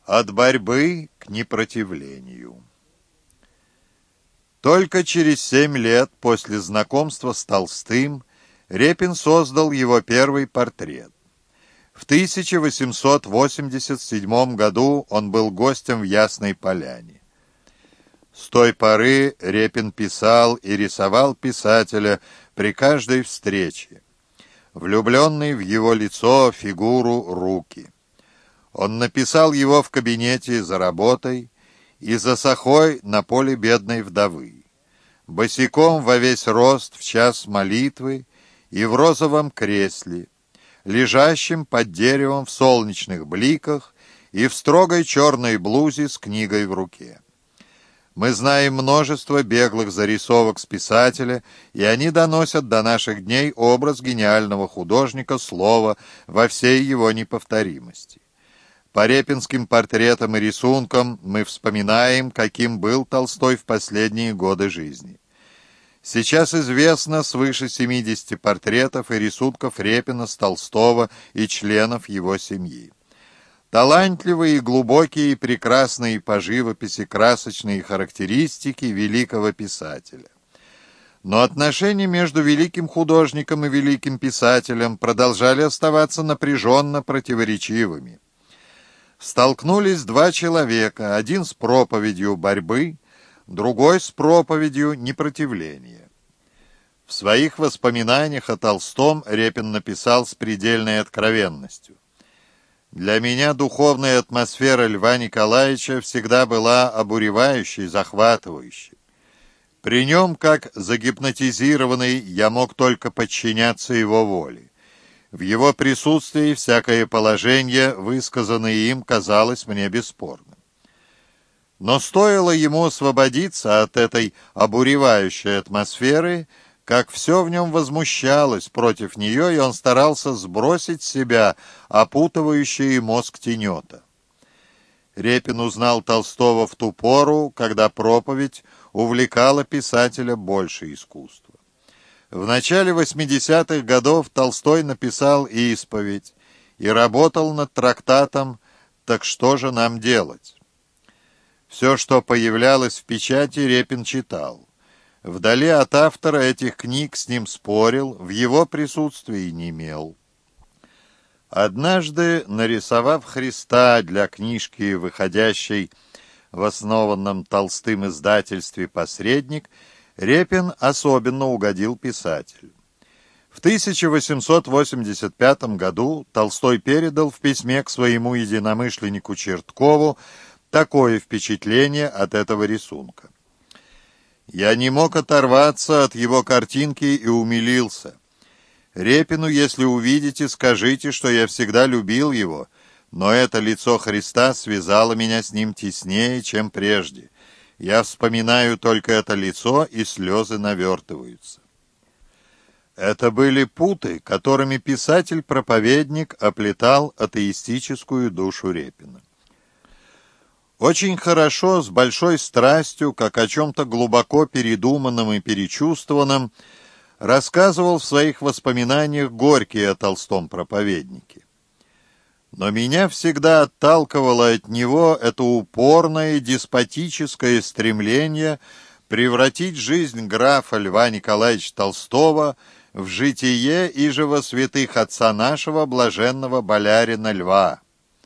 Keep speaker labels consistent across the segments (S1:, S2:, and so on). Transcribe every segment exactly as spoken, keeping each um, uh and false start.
S1: От борьбы к непротивлению. Только через семь лет после знакомства с Толстым Репин создал его первый портрет. В тысяча восемьсот восемьдесят седьмом году он был гостем в Ясной Поляне. С той поры Репин писал и рисовал писателя при каждой встрече, влюбленный в его лицо, фигуру, руки. Он написал его в кабинете за работой и за сахой на поле бедной вдовы, босиком во весь рост в час молитвы и в розовом кресле, лежащим под деревом в солнечных бликах и в строгой черной блузе с книгой в руке. Мы знаем множество беглых зарисовок с писателя, и они доносят до наших дней образ гениального художника слова во всей его неповторимости. По репинским портретам и рисункам мы вспоминаем, каким был Толстой в последние годы жизни. Сейчас известно свыше семидесяти портретов и рисунков Репина с Толстого и членов его семьи. Талантливые, глубокие и прекрасные по живописи красочные характеристики великого писателя. Но отношения между великим художником и великим писателем продолжали оставаться напряженно противоречивыми. Столкнулись два человека, один с проповедью борьбы, другой с проповедью непротивления. В своих воспоминаниях о Толстом Репин написал с предельной откровенностью: «Для меня духовная атмосфера Льва Николаевича всегда была обуревающей, захватывающей. При нем, как загипнотизированный, я мог только подчиняться его воле. В его присутствии всякое положение, высказанное им, казалось мне бесспорным. Но стоило ему освободиться от этой обуревающей атмосферы, как все в нем возмущалось против нее, и он старался сбросить с себя опутывающий мозг тенета». Репин узнал Толстого в ту пору, когда проповедь увлекала писателя больше искусства. В начале восьмидесятых годов Толстой написал «Исповедь» и работал над трактатом «Так что же нам делать?». Все, что появлялось в печати, Репин читал. Вдали от автора этих книг с ним спорил, в его присутствии не имел. Однажды, нарисовав Христа для книжки, выходящей в основанном Толстым издательстве «Посредник», Репин особенно угодил писателю. В тысяча восемьсот восемьдесят пятом году Толстой передал в письме к своему единомышленнику Черткову такое впечатление от этого рисунка: «Я не мог оторваться от его картинки и умилился. Репину, если увидите, скажите, что я всегда любил его, но это лицо Христа связало меня с ним теснее, чем прежде. Я вспоминаю только это лицо, и слезы навертываются». Это были путы, которыми писатель-проповедник оплетал атеистическую душу Репина. Очень хорошо, с большой страстью, как о чем-то глубоко передуманном и перечувствованном, рассказывал в своих воспоминаниях Горький о Толстом проповеднике. Но меня всегда отталкивало от него это упорное деспотическое стремление превратить жизнь графа Льва Николаевича Толстого в житие ижего святых отца нашего блаженного болярина Льва.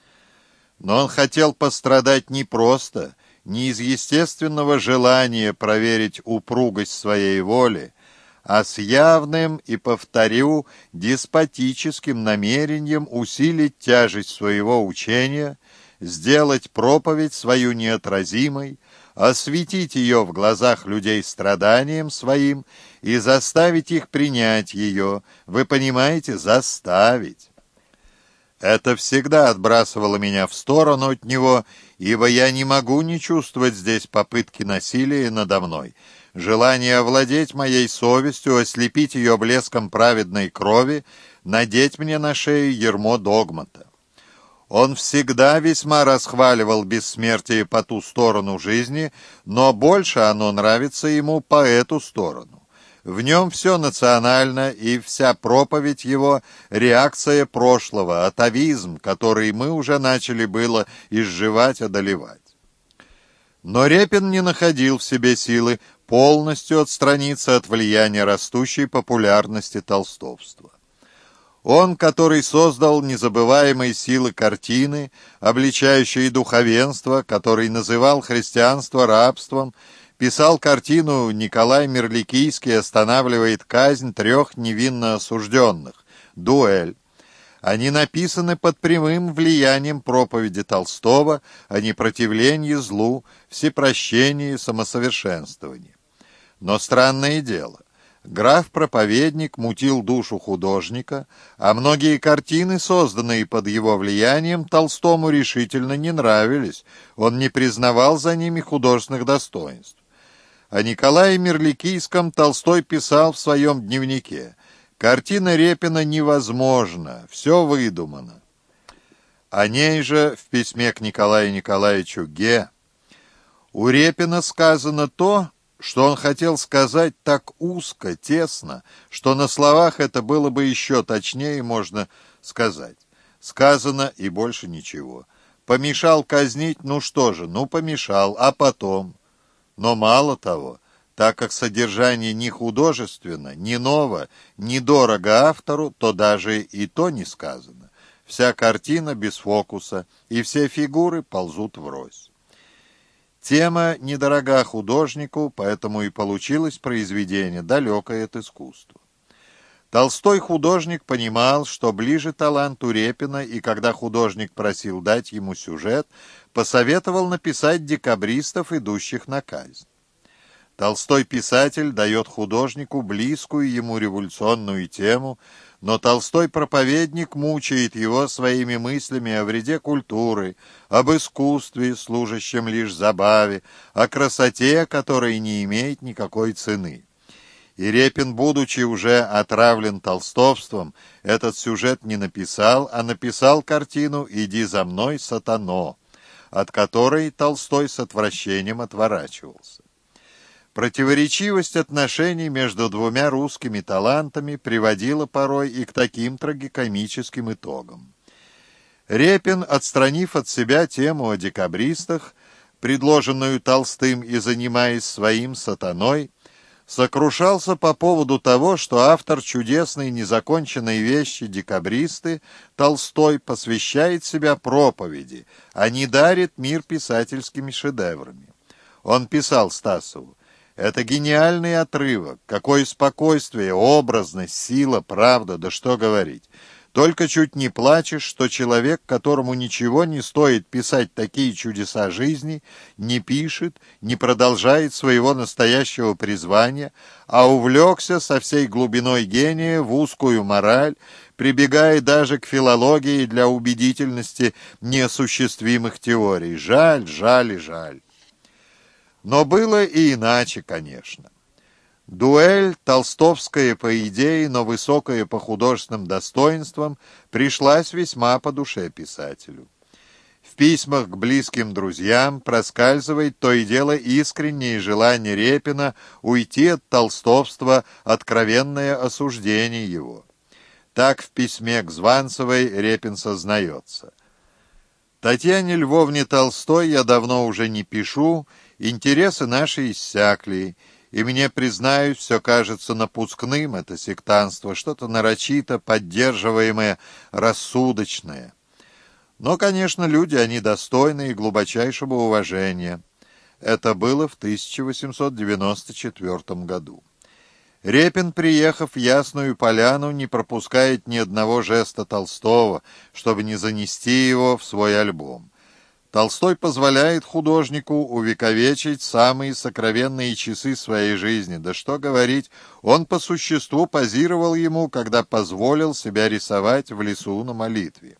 S1: Но он хотел пострадать не просто, не из естественного желания проверить упругость своей воли, а с явным, и, повторю, деспотическим намерением усилить тяжесть своего учения, сделать проповедь свою неотразимой, осветить ее в глазах людей страданием своим и заставить их принять ее, вы понимаете, заставить. Это всегда отбрасывало меня в сторону от него, ибо я не могу не чувствовать здесь попытки насилия надо мной, желание овладеть моей совестью, ослепить ее блеском праведной крови, надеть мне на шею ярмо догмата. Он всегда весьма расхваливал бессмертие по ту сторону жизни, но больше оно нравится ему по эту сторону. В нем все национально, и вся проповедь его — реакция прошлого, атавизм, который мы уже начали было изживать, одолевать. Но Репин не находил в себе силы полностью отстраниться от влияния растущей популярности толстовства. Он, который создал незабываемые силы картины, обличающие духовенство, который называл христианство рабством, писал картину «Николай Мерликийский останавливает казнь трех невинно осужденных» «Дуэль». Они написаны под прямым влиянием проповеди Толстого о непротивлении злу, всепрощении и самосовершенствовании. Но странное дело, граф-проповедник мутил душу художника, а многие картины, созданные под его влиянием, Толстому решительно не нравились, он не признавал за ними художественных достоинств. О Николае Мерликийском Толстой писал в своем дневнике: «Картина Репина невозможна, все выдумано». О ней же в письме к Николаю Николаевичу Ге: «У Репина сказано то, что он хотел сказать так узко, тесно, что на словах это было бы еще точнее можно сказать. Сказано и больше ничего. Помешал казнить, ну что же, ну помешал, а потом...» Но мало того, так как содержание ни художественно, ни ново, ни дорого автору, то даже и то не сказано. Вся картина без фокуса, и все фигуры ползут врозь. Тема недорога художнику, поэтому и получилось произведение, далекое от искусства. Толстой художник понимал, что ближе таланту Репина, и когда художник просил дать ему сюжет, посоветовал написать декабристов, идущих на казнь. Толстой писатель дает художнику близкую ему революционную тему, но Толстой проповедник мучает его своими мыслями о вреде культуры, об искусстве, служащем лишь забаве, о красоте, которая не имеет никакой цены. И Репин, будучи уже отравлен толстовством, этот сюжет не написал, а написал картину «Иди за мной, сатано», от которой Толстой с отвращением отворачивался. Противоречивость отношений между двумя русскими талантами приводила порой и к таким трагикомическим итогам. Репин, отстранив от себя тему о декабристах, предложенную Толстым и занимаясь своим сатаной, сокрушался по поводу того, что автор чудесной незаконченной вещи «Декабристы» Толстой посвящает себя проповеди, а не дарит мир писательскими шедеврами. Он писал Стасову: «Это гениальный отрывок, какое спокойствие, образность, сила, правда, да что говорить. Только чуть не плачешь, что человек, которому ничего не стоит писать такие чудеса жизни, не пишет, не продолжает своего настоящего призвания, а увлекся со всей глубиной гения в узкую мораль, прибегая даже к филологии для убедительности неосуществимых теорий. Жаль, жаль и жаль». Но было и иначе, конечно. Дуэль, толстовская по идее, но высокая по художественным достоинствам, пришлась весьма по душе писателю. В письмах к близким друзьям проскальзывает то и дело искреннее желание Репина уйти от толстовства, откровенное осуждение его. Так в письме к Званцевой Репин сознается: «Татьяне Львовне Толстой я давно уже не пишу, интересы наши иссякли, и мне, признаюсь, все кажется напускным, это сектантство, что-то нарочито поддерживаемое, рассудочное. Но, конечно, люди, они достойны и глубочайшего уважения». Это было в тысяча восемьсот девяносто четвёртом году. Репин, приехав в Ясную Поляну, не пропускает ни одного жеста Толстого, чтобы не занести его в свой альбом. Толстой позволяет художнику увековечить самые сокровенные часы своей жизни. Да что говорить, он по существу позировал ему, когда позволил себя рисовать в лесу на молитве.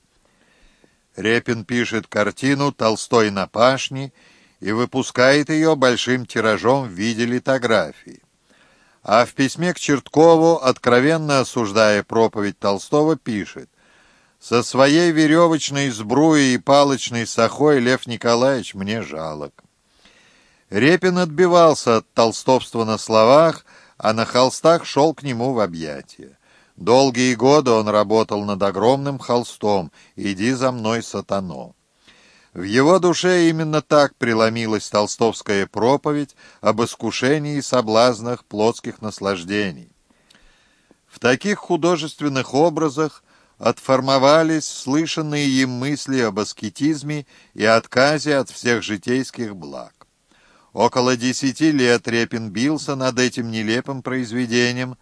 S1: Репин пишет картину «Толстой на пашне» и выпускает ее большим тиражом в виде литографии. А в письме к Черткову, откровенно осуждая проповедь Толстого, пишет: «Со своей веревочной сбруей и палочной сахой Лев Николаевич мне жалок». Репин отбивался от толстовства на словах, а на холстах шел к нему в объятия. Долгие годы он работал над огромным холстом «Иди за мной, сатано». В его душе именно так преломилась толстовская проповедь об искушении и соблазнах плотских наслаждений. В таких художественных образах отформовались слышанные им мысли об аскетизме и отказе от всех житейских благ. Около десяти лет Репин бился над этим нелепым произведением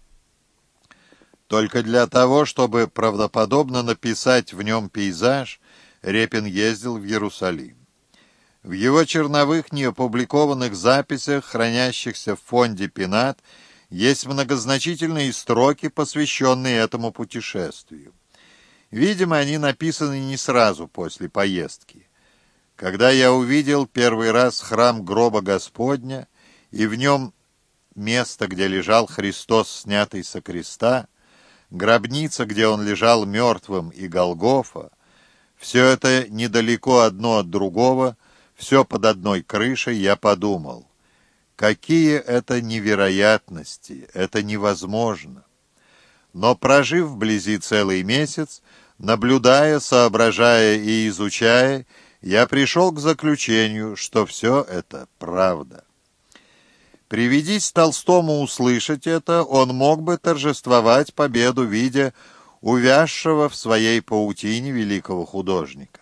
S1: только для того, чтобы правдоподобно написать в нем пейзаж. Репин ездил в Иерусалим. В его черновых неопубликованных записях, хранящихся в фонде Пинат, есть многозначительные строки, посвященные этому путешествию. Видимо, они написаны не сразу после поездки. Когда я увидел первый раз храм гроба Господня, и в нем место, где лежал Христос, снятый со креста, гробница, где он лежал мертвым, и Голгофа, все это недалеко одно от другого, все под одной крышей, я подумал, какие это невероятности, это невозможно. Но прожив вблизи целый месяц, наблюдая, соображая и изучая, я пришел к заключению, что все это правда. Приведись Толстому услышать это, он мог бы торжествовать победу, видя увязшего в своей паутине великого художника.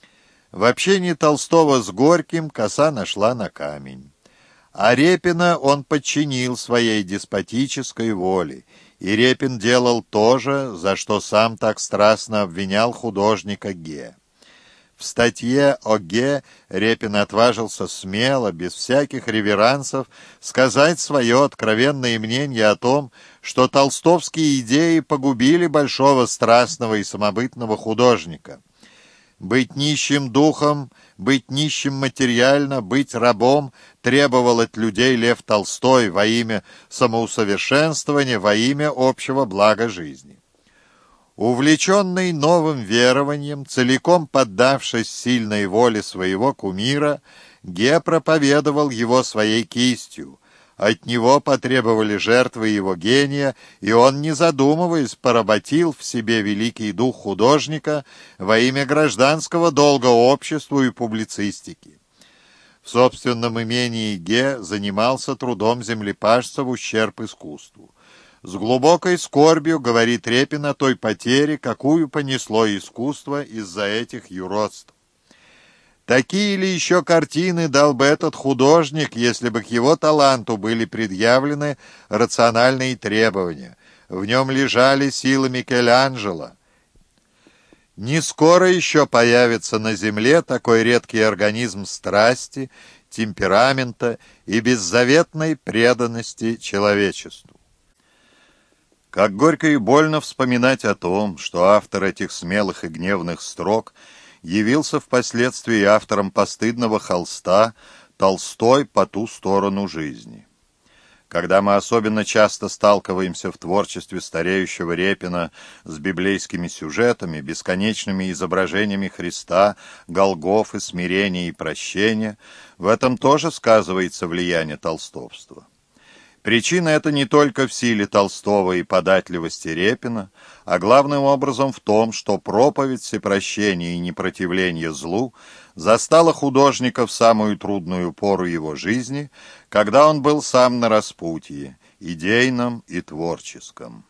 S1: В общении Толстого с Горьким коса нашла на камень. А Репина он подчинил своей деспотической воле, и Репин делал то же, за что сам так страстно обвинял художника Ге. В статье о Ге Репин отважился смело, без всяких реверансов, сказать свое откровенное мнение о том, что толстовские идеи погубили большого страстного и самобытного художника. Быть нищим духом, быть нищим материально, быть рабом требовал от людей Лев Толстой во имя самоусовершенствования, во имя общего блага жизни. Увлеченный новым верованием, целиком поддавшись сильной воле своего кумира, Ге проповедовал его своей кистью. От него потребовали жертвы его гения, и он, не задумываясь, поработил в себе великий дух художника во имя гражданского долга обществу и публицистики. В собственном имении Ге занимался трудом землепашца в ущерб искусству. С глубокой скорбью говорит Репин о той потере, какую понесло искусство из-за этих юродств. Такие ли еще картины дал бы этот художник, если бы к его таланту были предъявлены рациональные требования? В нем лежали силы Микеланджело. Не скоро еще появится на земле такой редкий организм страсти, темперамента и беззаветной преданности человечеству. Как горько и больно вспоминать о том, что автор этих смелых и гневных строк явился впоследствии автором постыдного холста «Толстой по ту сторону жизни». Когда мы особенно часто сталкиваемся в творчестве стареющего Репина с библейскими сюжетами, бесконечными изображениями Христа, Голгофы, смирения и прощения, в этом тоже сказывается влияние толстовства. Причина эта не только в силе Толстого и податливости Репина, а главным образом в том, что проповедь всепрощения и непротивления злу застала художника в самую трудную пору его жизни, когда он был сам на распутье, идейном и творческом.